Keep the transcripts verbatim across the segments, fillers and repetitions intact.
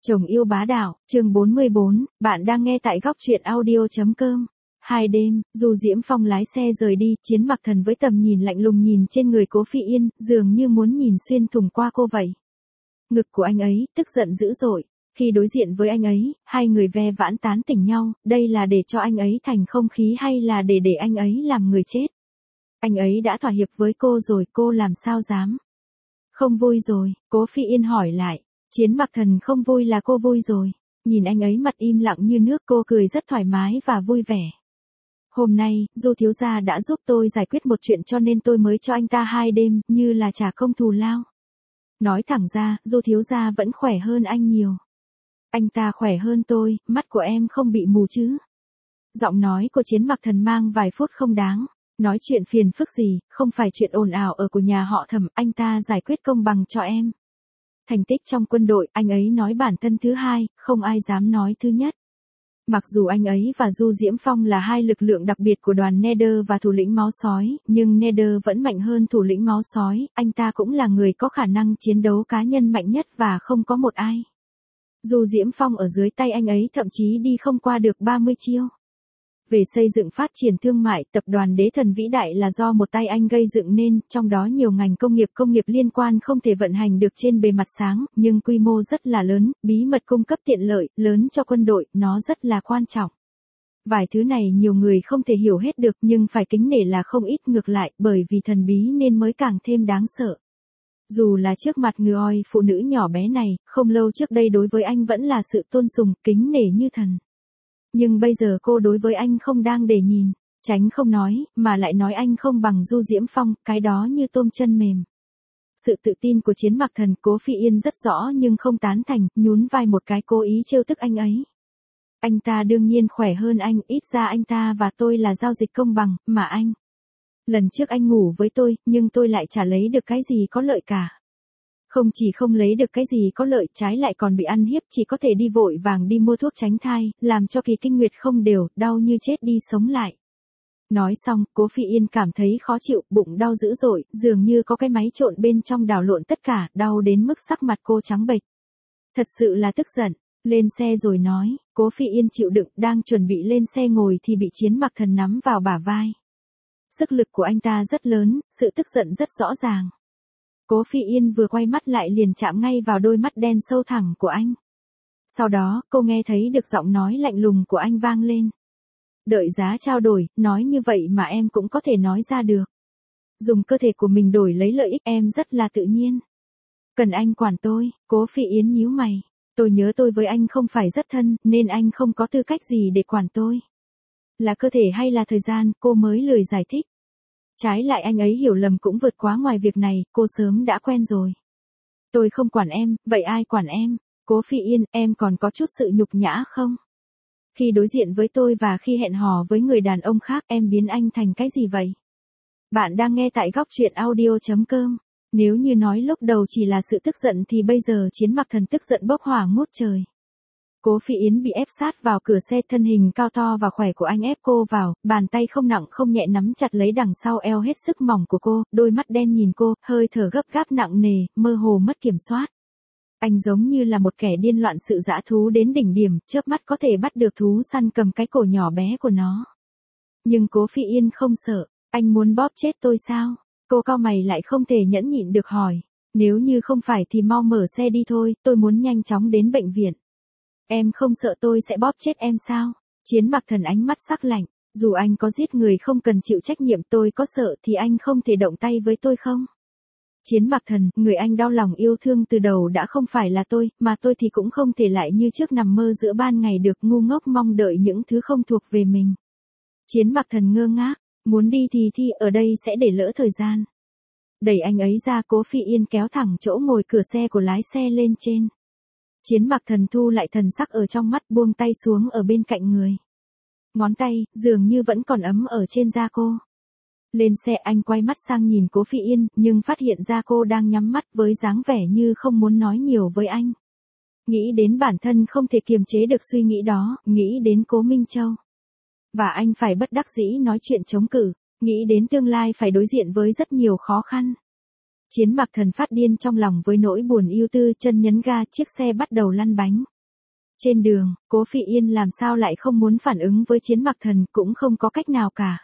Chồng yêu bá đạo, chương bốn mươi bốn, bạn đang nghe tại góc truyện audio.com. Hai đêm, dù Diễm Phong lái xe rời đi, Chiến Mặc Thần với tầm nhìn lạnh lùng nhìn trên người Cố Phi Yên, dường như muốn nhìn xuyên thủng qua cô vậy. Ngực của anh ấy, tức giận dữ dội. Khi đối diện với anh ấy, hai người ve vãn tán tỉnh nhau, đây là để cho anh ấy thành không khí hay là để để anh ấy làm người chết? Anh ấy đã thỏa hiệp với cô rồi, cô làm sao dám? Không vui rồi, Cố Phi Yên hỏi lại. Chiến Mặc Thần không vui là cô vui rồi. Nhìn anh ấy mặt im lặng như nước, cô cười rất thoải mái và vui vẻ. Hôm nay, Du thiếu gia đã giúp tôi giải quyết một chuyện cho nên tôi mới cho anh ta hai đêm, như là trả công thù lao. Nói thẳng ra, Du thiếu gia vẫn khỏe hơn anh nhiều. Anh ta khỏe hơn tôi, mắt của em không bị mù chứ? Giọng nói của Chiến Mặc Thần mang vài phút không đáng. Nói chuyện phiền phức gì, không phải chuyện ồn ào ở của nhà họ Thẩm, anh ta giải quyết công bằng cho em. Thành tích trong quân đội, anh ấy nói bản thân thứ hai, không ai dám nói thứ nhất. Mặc dù anh ấy và Du Diễm Phong là hai lực lượng đặc biệt của đoàn Nether và thủ lĩnh máu sói, nhưng Nether vẫn mạnh hơn thủ lĩnh máu sói, anh ta cũng là người có khả năng chiến đấu cá nhân mạnh nhất và không có một ai. Du Diễm Phong ở dưới tay anh ấy thậm chí đi không qua được ba mươi chiêu. Về xây dựng phát triển thương mại, tập đoàn Đế Thần vĩ đại là do một tay anh gây dựng nên, trong đó nhiều ngành công nghiệp công nghiệp liên quan không thể vận hành được trên bề mặt sáng, nhưng quy mô rất là lớn, bí mật cung cấp tiện lợi, lớn cho quân đội, nó rất là quan trọng. Vài thứ này nhiều người không thể hiểu hết được nhưng phải kính nể là không ít, ngược lại, bởi vì thần bí nên mới càng thêm đáng sợ. Dù là trước mặt người oi phụ nữ nhỏ bé này, không lâu trước đây đối với anh vẫn là sự tôn sùng, kính nể như thần. Nhưng bây giờ cô đối với anh không đang để nhìn, tránh không nói, mà lại nói anh không bằng Du Diễm Phong, cái đó như tôm chân mềm. Sự tự tin của Chiến Mặc Thần, Cố Phi Yên rất rõ nhưng không tán thành, nhún vai một cái cố ý trêu tức anh ấy. Anh ta đương nhiên khỏe hơn anh, ít ra anh ta và tôi là giao dịch công bằng, mà anh. Lần trước anh ngủ với tôi, nhưng tôi lại chả lấy được cái gì có lợi cả. Không chỉ không lấy được cái gì có lợi, trái lại còn bị ăn hiếp, chỉ có thể đi vội vàng đi mua thuốc tránh thai, làm cho kỳ kinh nguyệt không đều, đau như chết đi sống lại. Nói xong, Cố Phi Yên cảm thấy khó chịu, bụng đau dữ dội, dường như có cái máy trộn bên trong đảo lộn tất cả, đau đến mức sắc mặt cô trắng bệch. Thật sự là tức giận, lên xe rồi nói, Cố Phi Yên chịu đựng, đang chuẩn bị lên xe ngồi thì bị Chiến Mặc Thần nắm vào bả vai. Sức lực của anh ta rất lớn, sự tức giận rất rõ ràng. Cố Phi Yên vừa quay mắt lại liền chạm ngay vào đôi mắt đen sâu thẳm của anh. Sau đó, cô nghe thấy được giọng nói lạnh lùng của anh vang lên. Đợi giá trao đổi, nói như vậy mà em cũng có thể nói ra được. Dùng cơ thể của mình đổi lấy lợi ích em rất là tự nhiên. Cần anh quản tôi, Cố Phi Yên nhíu mày. Tôi nhớ tôi với anh không phải rất thân, nên anh không có tư cách gì để quản tôi. Là cơ thể hay là thời gian, cô mới lười giải thích. Trái lại anh ấy hiểu lầm cũng vượt quá ngoài việc này, cô sớm đã quen rồi. Tôi không quản em, vậy ai quản em? Cố Phi Yên, em còn có chút sự nhục nhã không? Khi đối diện với tôi và khi hẹn hò với người đàn ông khác em biến anh thành cái gì vậy? Bạn đang nghe tại góc truyện audio.com. Nếu như nói lúc đầu chỉ là sự tức giận thì bây giờ Chiến Mặc Thần tức giận bốc hỏa ngút trời. Cố Phi Yến bị ép sát vào cửa xe, thân hình cao to và khỏe của anh ép cô vào, bàn tay không nặng không nhẹ nắm chặt lấy đằng sau eo hết sức mỏng của cô, đôi mắt đen nhìn cô, hơi thở gấp gáp nặng nề, mơ hồ mất kiểm soát. Anh giống như là một kẻ điên loạn sự dã thú đến đỉnh điểm, chớp mắt có thể bắt được thú săn cầm cái cổ nhỏ bé của nó. Nhưng Cố Phi Yên không sợ, anh muốn bóp chết tôi sao? Cô cau mày lại không thể nhẫn nhịn được hỏi, nếu như không phải thì mau mở xe đi thôi, tôi muốn nhanh chóng đến bệnh viện. Em không sợ tôi sẽ bóp chết em sao? Chiến Mặc Thần ánh mắt sắc lạnh, dù anh có giết người không cần chịu trách nhiệm, tôi có sợ thì anh không thể động tay với tôi không? Chiến Mặc Thần, người anh đau lòng yêu thương từ đầu đã không phải là tôi, mà tôi thì cũng không thể lại như trước nằm mơ giữa ban ngày được, ngu ngốc mong đợi những thứ không thuộc về mình. Chiến Mặc Thần ngơ ngác, muốn đi thì thi, ở đây sẽ để lỡ thời gian. Đẩy anh ấy ra, Cố Phi Yên kéo thẳng chỗ ngồi cửa xe của lái xe lên trên. Chiến Mặc Thần thu lại thần sắc ở trong mắt, buông tay xuống ở bên cạnh người. Ngón tay, dường như vẫn còn ấm ở trên da cô. Lên xe anh quay mắt sang nhìn Cố Phi Yên, nhưng phát hiện ra cô đang nhắm mắt với dáng vẻ như không muốn nói nhiều với anh. Nghĩ đến bản thân không thể kiềm chế được suy nghĩ đó, nghĩ đến Cố Minh Châu. Và anh phải bất đắc dĩ nói chuyện chống cự, nghĩ đến tương lai phải đối diện với rất nhiều khó khăn. Chiến Mặc Thần phát điên trong lòng với nỗi buồn ưu tư, chân nhấn ga, chiếc xe bắt đầu lăn bánh. Trên đường, Cố Phi Yên làm sao lại không muốn phản ứng với Chiến Mặc Thần, cũng không có cách nào cả.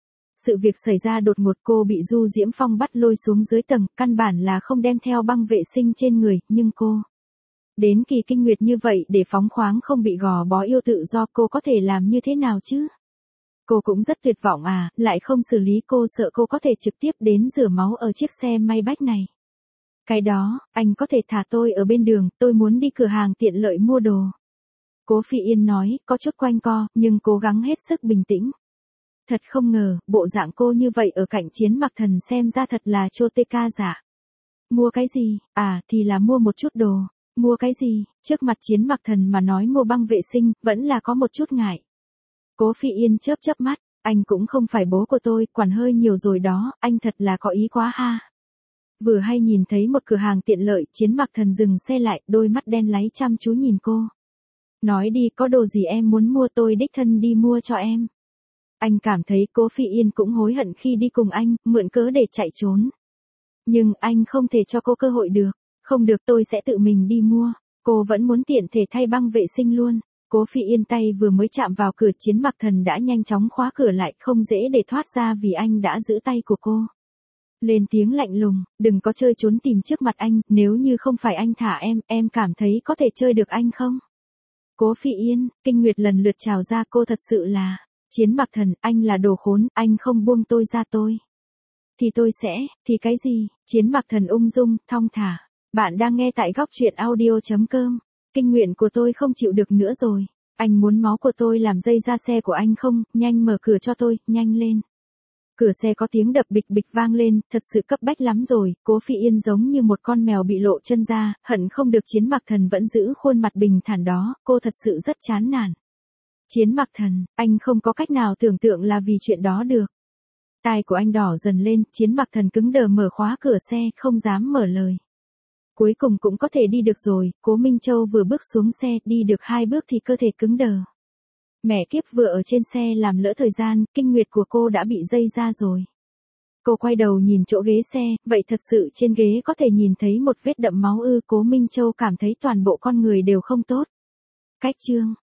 Sự việc xảy ra đột ngột, cô bị Du Diễm Phong bắt lôi xuống dưới tầng, căn bản là không đem theo băng vệ sinh trên người, nhưng cô đến kỳ kinh nguyệt như vậy để phóng khoáng không bị gò bó yêu tự do, cô có thể làm như thế nào chứ? Cô cũng rất tuyệt vọng à, lại không xử lý, cô sợ cô có thể trực tiếp đến rửa máu ở chiếc xe may bách này. Cái đó, anh có thể thả tôi ở bên đường, tôi muốn đi cửa hàng tiện lợi mua đồ. Cố Phi Yên nói, có chút quanh co, nhưng cố gắng hết sức bình tĩnh. Thật không ngờ, bộ dạng cô như vậy ở cạnh Chiến Mặc Thần xem ra thật là chô tê ca giả. Mua cái gì? À, thì là mua một chút đồ. Mua cái gì? Trước mặt Chiến Mặc Thần mà nói mua băng vệ sinh, vẫn là có một chút ngại. Cố Phi Yên chớp chớp mắt, anh cũng không phải bố của tôi, quản hơi nhiều rồi đó, anh thật là có ý quá ha. Vừa hay nhìn thấy một cửa hàng tiện lợi, Chiến Mặc Thần dừng xe lại, đôi mắt đen láy chăm chú nhìn cô. Nói đi, có đồ gì em muốn mua, tôi đích thân đi mua cho em. Anh cảm thấy Cố Phi Yên cũng hối hận khi đi cùng anh, mượn cớ để chạy trốn. Nhưng anh không thể cho cô cơ hội được. Không được, tôi sẽ tự mình đi mua. Cô vẫn muốn tiện thể thay băng vệ sinh luôn. Cố Phi Yên tay vừa mới chạm vào cửa, Chiến Mặc Thần đã nhanh chóng khóa cửa lại, không dễ để thoát ra vì anh đã giữ tay của cô. Lên tiếng lạnh lùng, đừng có chơi trốn tìm trước mặt anh, nếu như không phải anh thả em, em cảm thấy có thể chơi được anh không? Cố Phi Yên, kinh nguyệt lần lượt trào ra, cô thật sự là, Chiến Mặc Thần, anh là đồ khốn, anh không buông tôi ra tôi. Thì tôi sẽ, thì cái gì? Chiến Mặc Thần ung dung, thong thả. Bạn đang nghe tại góc truyện audio chấm com. Kinh nguyện của tôi không chịu được nữa rồi. Anh muốn máu của tôi làm dây ra xe của anh không? Nhanh mở cửa cho tôi, nhanh lên. Cửa xe có tiếng đập bịch bịch vang lên, thật sự cấp bách lắm rồi. Cố Phi Yên giống như một con mèo bị lộ chân ra, hận không được Chiến Mặc Thần vẫn giữ khuôn mặt bình thản đó, cô thật sự rất chán nản. Chiến Mặc Thần, anh không có cách nào tưởng tượng là vì chuyện đó được. Tai của anh đỏ dần lên, Chiến Mặc Thần cứng đờ mở khóa cửa xe, không dám mở lời. Cuối cùng cũng có thể đi được rồi, Cố Minh Châu vừa bước xuống xe, đi được hai bước thì cơ thể cứng đờ. Mẹ kiếp, vừa ở trên xe làm lỡ thời gian, kinh nguyệt của cô đã bị dây ra rồi. Cô quay đầu nhìn chỗ ghế xe, vậy thật sự trên ghế có thể nhìn thấy một vết đậm máu ư? Cố Minh Châu cảm thấy toàn bộ con người đều không tốt. Cách chương